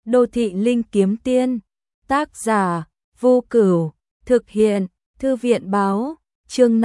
Đô thị linh kiếm tiên, tác giả, Vô Cửu, thực hiện, Thư viện báo, chương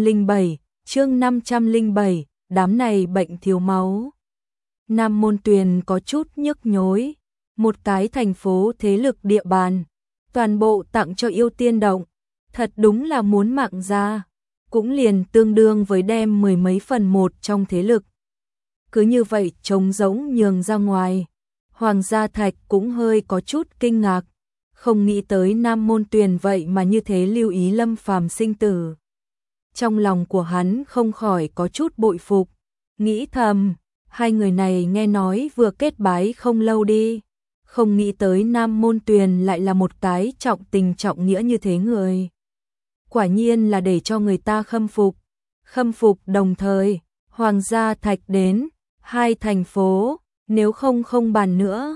507, đám này bệnh thiếu máu. Nam Môn Tuyền có chút nhức nhối, một cái thành phố thế lực địa bàn, toàn bộ tặng cho Yêu Tiên Động, thật đúng là muốn mạng ra, cũng liền tương đương với đem 10 mấy phần một trong thế lực. Cứ như vậy trống rỗng nhường ra ngoài, Hoàng Gia Thạch cũng hơi có chút kinh ngạc, không nghĩ tới Nam Môn Tuyền vậy mà như thế lưu ý Lâm Phàm sinh tử. Trong lòng của hắn không khỏi có chút bội phục, nghĩ thầm, hai người này nghe nói vừa kết bái không lâu đi, không nghĩ tới Nam Môn Tuyền lại là một cái trọng tình trọng nghĩa như thế người. Quả nhiên là để cho người ta khâm phục đồng thời, Hoàng Gia Thạch đến, hai thành phố, nếu không bàn nữa.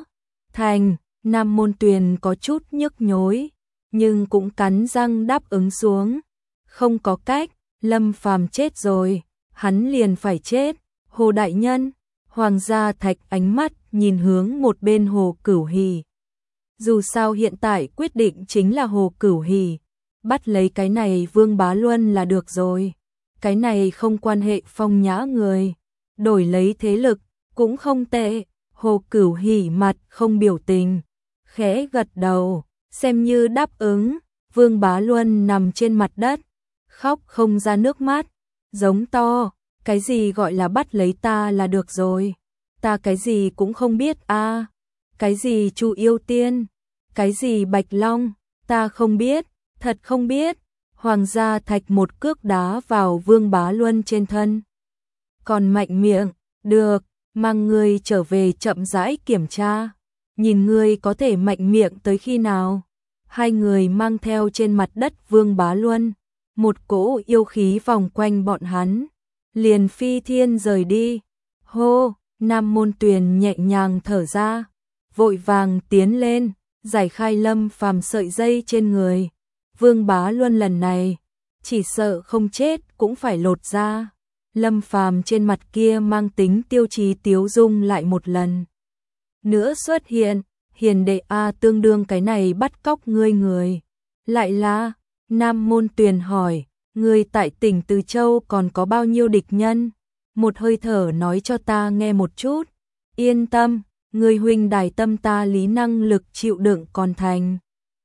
Nam Môn Tuyền có chút nhức nhối, nhưng cũng cắn răng đáp ứng xuống. Không có cách, Lâm Phàm chết rồi, hắn liền phải chết. Hồ đại nhân, Hoàng Gia Thạch ánh mắt nhìn hướng một bên Hồ Cửu Hỉ. Dù sao hiện tại quyết định chính là Hồ Cửu Hỉ, bắt lấy cái này Vương Bá Luân là được rồi. Cái này không quan hệ phong nhã người, đổi lấy thế lực cũng không tệ. Hồ Cửu Hỉ mặt không biểu tình, khẽ gật đầu, xem như đáp ứng. Vương Bá Luân nằm trên mặt đất, khóc không ra nước mắt, giống to, cái gì gọi là bắt lấy ta là được rồi, ta cái gì cũng không biết a, cái gì Chu Yêu Tiên, cái gì Bạch Long, ta không biết, thật không biết. Hoàng Gia Thạch một cước đá vào Vương Bá Luân trên thân, còn mạnh miệng, được, mang ngươi trở về chậm rãi kiểm tra, nhìn ngươi có thể mạnh miệng tới khi nào. Hai người mang theo trên mặt đất Vương Bá Luân, một cỗ yêu khí vòng quanh bọn hắn, liền phi thiên rời đi. Hô, Nam Môn Tuyền nhẹ nhàng thở ra, vội vàng tiến lên, giải khai Lâm Phàm sợi dây trên người. Vương Bá Luân lần này, chỉ sợ không chết cũng phải lột ra. Lâm Phàm trên mặt kia mang tính tiêu chí tiếu dung lại một lần nữa xuất hiện, hiền đệ a, tương đương cái này bắt cóc ngươi người. Lại là, Nam Môn Tuyền hỏi, ngươi tại tỉnh Từ Châu còn có bao nhiêu địch nhân? Một hơi thở nói cho ta nghe một chút. Yên tâm, ngươi huynh đài tâm ta lý năng lực chịu đựng còn thành.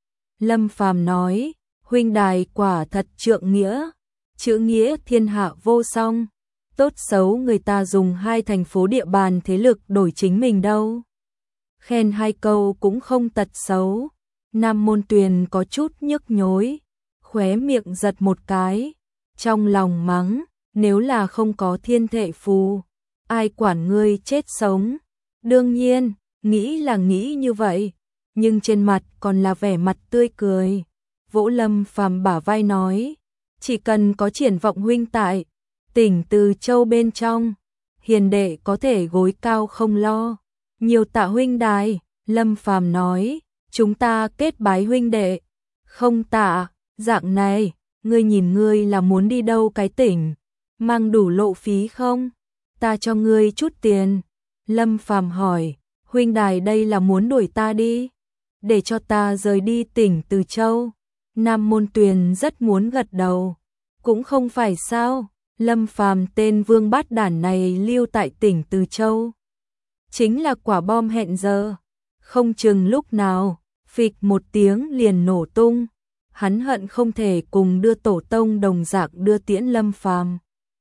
Lâm Phàm nói, huynh đài quả thật trượng nghĩa, chữ nghĩa thiên hạ vô song. Tốt xấu người ta dùng hai thành phố địa bàn thế lực đổi chính mình đâu. Khen hai câu cũng không tật xấu. Nam Môn Tuyền có chút nhức nhối, khóe miệng giật một cái, trong lòng mắng, nếu là không có thiên thệ phù, ai quản ngươi chết sống. Đương nhiên, nghĩ là nghĩ như vậy, nhưng trên mặt còn là vẻ mặt tươi cười. Vỗ Lâm Phàm bả vai nói, chỉ cần có Triển Vọng huynh tại tỉnh Từ Châu bên trong, hiền đệ có thể gối cao không lo. Nhiều tạ huynh đài. Lâm Phàm nói, chúng ta kết bái huynh đệ. Không tạ, dạng này, ngươi nhìn ngươi là muốn đi đâu cái tỉnh, mang đủ lộ phí không? Ta cho ngươi chút tiền. Lâm Phàm hỏi, huynh đài đây là muốn đuổi ta đi, để cho ta rời đi tỉnh Từ Châu? Nam Môn Tuyền rất muốn gật đầu, cũng không phải sao. Lâm Phàm tên vương bát đản này lưu tại tỉnh Từ Châu, chính là quả bom hẹn giờ, không chừng lúc nào, phịch một tiếng liền nổ tung. Hắn hận không thể cùng đưa tổ tông đồng dạng đưa tiễn Lâm Phàm.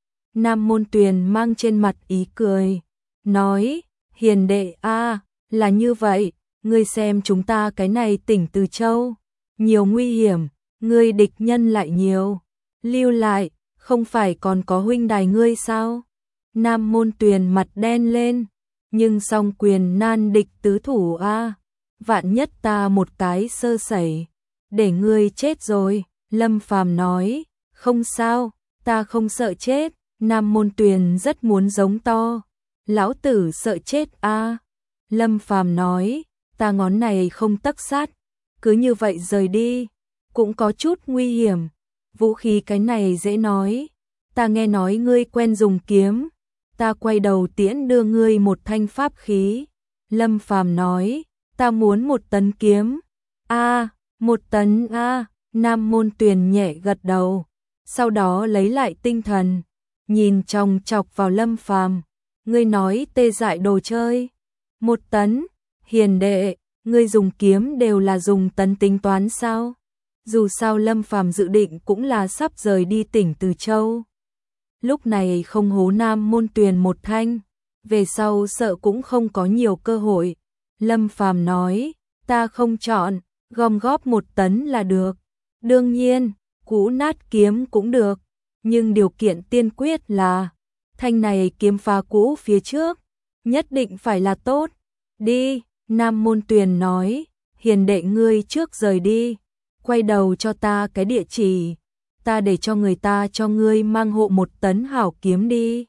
Nam Môn Tuyền mang trên mặt ý cười, nói, hiền đệ a, là như vậy, ngươi xem chúng ta cái này tỉnh Từ Châu, nhiều nguy hiểm, ngươi địch nhân lại nhiều, lưu lại, không phải còn có huynh đài ngươi sao? Nam Môn Tuyền mặt đen lên, nhưng song quyền nan địch tứ thủ a, vạn nhất ta một cái sơ sẩy, để ngươi chết rồi. Lâm Phàm nói, không sao, ta không sợ chết. Nam Môn Tuyền rất muốn giống to, lão tử sợ chết a. Lâm Phàm nói, ta ngón này không tấc sắt, cứ như vậy rời đi, cũng có chút nguy hiểm. Vũ khí cái này dễ nói, ta nghe nói ngươi quen dùng kiếm, ta quay đầu tiễn đưa ngươi một thanh pháp khí. Lâm Phàm nói, Ta muốn 1 tấn kiếm. A, 1 tấn a. Nam Môn Tuyền nhẹ gật đầu, sau đó lấy lại tinh thần, nhìn chòng chọc vào Lâm Phàm. Ngươi nói tê dại đồ chơi. 1 tấn, hiền đệ, ngươi dùng kiếm đều là dùng tấn tính toán sao? Dù sao Lâm Phàm dự định cũng là sắp rời đi tỉnh Từ Châu. Lúc này không hố Nam Môn Tuyền một thanh, về sau sợ cũng không có nhiều cơ hội. Lâm Phàm nói, ta không chọn, gom góp 1 tấn là được. Đương nhiên, cũ nát kiếm cũng được, nhưng điều kiện tiên quyết là thanh này kiếm phá cũ phía trước, nhất định phải là tốt. Đi, Nam Môn Tuyền nói, hiền đệ ngươi trước rời đi, quay đầu cho ta cái địa chỉ, ta để cho người ta cho ngươi mang hộ 1 tấn hảo kiếm đi.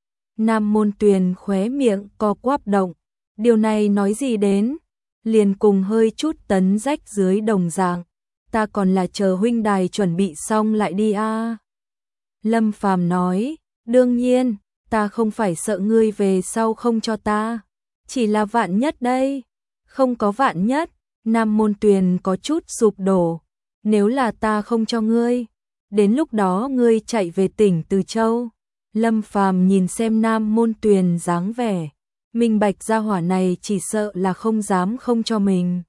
Nam Môn Tuyền khóe miệng co quắp động, điều này nói gì đến, liền cùng hơi chút tấn rách dưới đồng dạng, ta còn là chờ huynh đài chuẩn bị xong lại đi a. Lâm Phàm nói, đương nhiên, ta không phải sợ ngươi về sau không cho ta, chỉ là vạn nhất đây. Không có vạn nhất, Nam Môn Tuyền có chút sụp đổ, nếu là ta không cho ngươi, đến lúc đó ngươi chạy về tỉnh Từ Châu. Lâm Phàm nhìn xem Nam Môn Tuyền dáng vẻ, minh bạch gia hỏa này chỉ sợ là không dám không cho mình.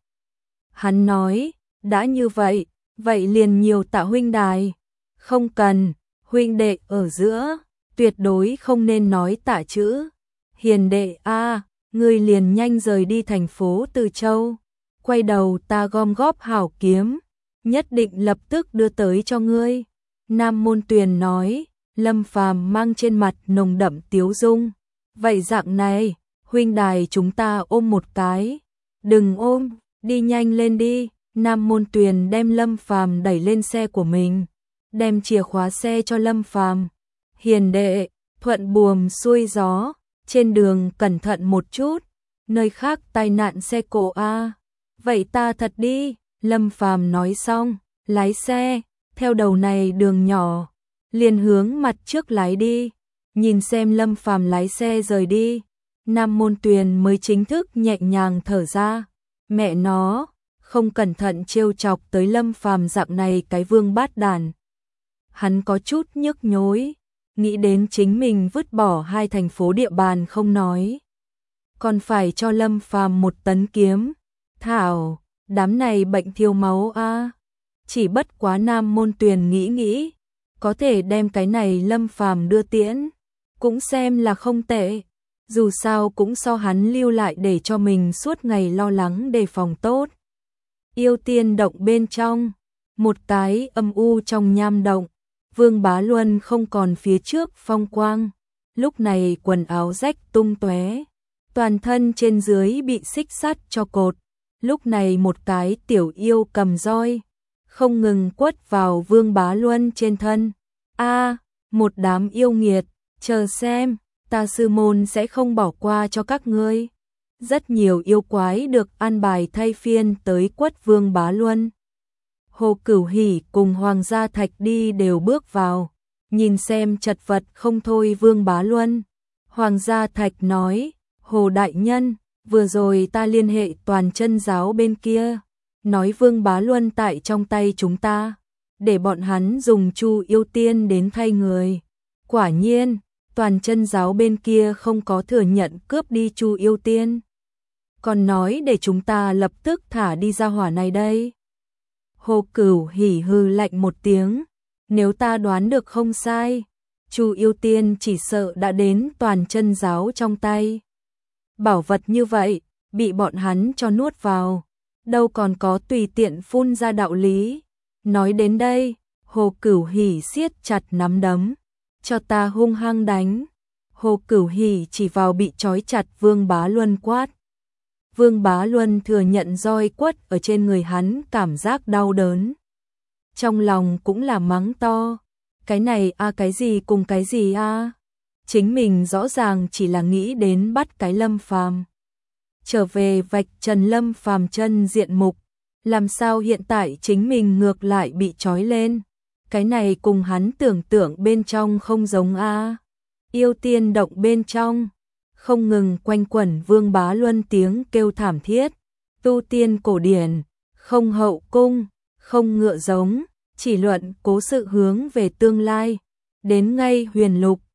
Hắn nói, đã như vậy, vậy liền nhiều tạ huynh đài. Không cần, huynh đệ ở giữa, tuyệt đối không nên nói tạ chữ. Hiền đệ a, ngươi liền nhanh rời đi thành phố Từ Châu, quay đầu ta gom góp hảo kiếm, nhất định lập tức đưa tới cho ngươi. Nam Môn Tuyền nói. Lâm Phàm mang trên mặt nồng đậm tiếu dung, vậy dạng này, huynh đài chúng ta ôm một cái. Đừng ôm, đi nhanh lên đi. Nam Môn Tuyền đem Lâm Phàm đẩy lên xe của mình, đem chìa khóa xe cho Lâm Phàm. Hiền đệ, thuận buồm xuôi gió, trên đường cẩn thận một chút, nơi khác tai nạn xe cộ a. Vậy ta thật đi. Lâm Phàm nói xong, lái xe theo đầu này đường nhỏ, liền hướng mặt trước lái đi. Nhìn xem Lâm Phàm lái xe rời đi, Nam Môn Tuyền mới chính thức nhẹ nhàng thở ra. Mẹ nó, không cẩn thận trêu chọc tới Lâm Phàm dạng này cái vương bát đàn. Hắn có chút nhức nhối, nghĩ đến chính mình vứt bỏ 2 thành phố địa bàn không nói, còn phải cho Lâm Phàm 1 tấn kiếm. Thảo, đám này bệnh thiếu máu a. Chỉ bất quá Nam Môn Tuyền nghĩ, có thể đem cái này Lâm Phàm đưa tiễn, cũng xem là không tệ. Dù sao cũng so hắn lưu lại để cho mình suốt ngày lo lắng đề phòng tốt. Yêu Tiên động bên trong, một cái âm u trong nham động, Vương Bá Luân không còn phía trước phong quang, lúc này quần áo rách tung tóe, toàn thân trên dưới bị xích sắt cho cột. Lúc này một cái tiểu yêu cầm roi, không ngừng quất vào Vương Bá Luân trên thân. A, một đám yêu nghiệt, chờ xem, ta sư môn sẽ không bỏ qua cho các ngươi. Rất nhiều yêu quái được an bài thay phiên tới quất Vương Bá Luân. Hồ Cửu Hỉ cùng Hoàng Gia Thạch đi đều bước vào, nhìn xem chật vật không thôi Vương Bá Luân. Hoàng Gia Thạch nói, Hồ Đại Nhân, vừa rồi ta liên hệ Toàn Chân Giáo bên kia, nói Vương Bá Luân tại trong tay chúng ta, để bọn hắn dùng Chu Yêu Tiên đến thay người. Quả nhiên, Toàn Chân Giáo bên kia không có thừa nhận cướp đi Chu Yêu Tiên, còn nói để chúng ta lập tức thả đi ra hỏa này đây. Hồ Cửu Hỉ hừ lạnh một tiếng, nếu ta đoán được không sai, Chu Yêu Tiên chỉ sợ đã đến Toàn Chân Giáo trong tay. Bảo vật như vậy, bị bọn hắn cho nuốt vào, đâu còn có tùy tiện phun ra đạo lý. Nói đến đây, Hồ Cửu Hỉ siết chặt nắm đấm, cho ta hung hăng đánh. Hồ Cửu Hỉ chỉ vào bị trói chặt Vương Bá Luân quát. Vương Bá Luân thừa nhận roi quất ở trên người hắn cảm giác đau đớn. Trong lòng cũng là mắng to, cái này a cái gì cùng cái gì a? Chính mình rõ ràng chỉ là nghĩ đến bắt cái Lâm Phàm, trở về vạch trần Lâm Phàm chân diện mục, làm sao hiện tại chính mình ngược lại bị trói lên, cái này cùng hắn tưởng tượng bên trong không giống a. Yêu Tiên động bên trong, không ngừng quanh quẩn Vương Bá Luân tiếng kêu thảm thiết, tu tiên cổ điển, không hậu cung, không ngựa giống, chỉ luận cố sự hướng về tương lai. Đến ngay huyền lục,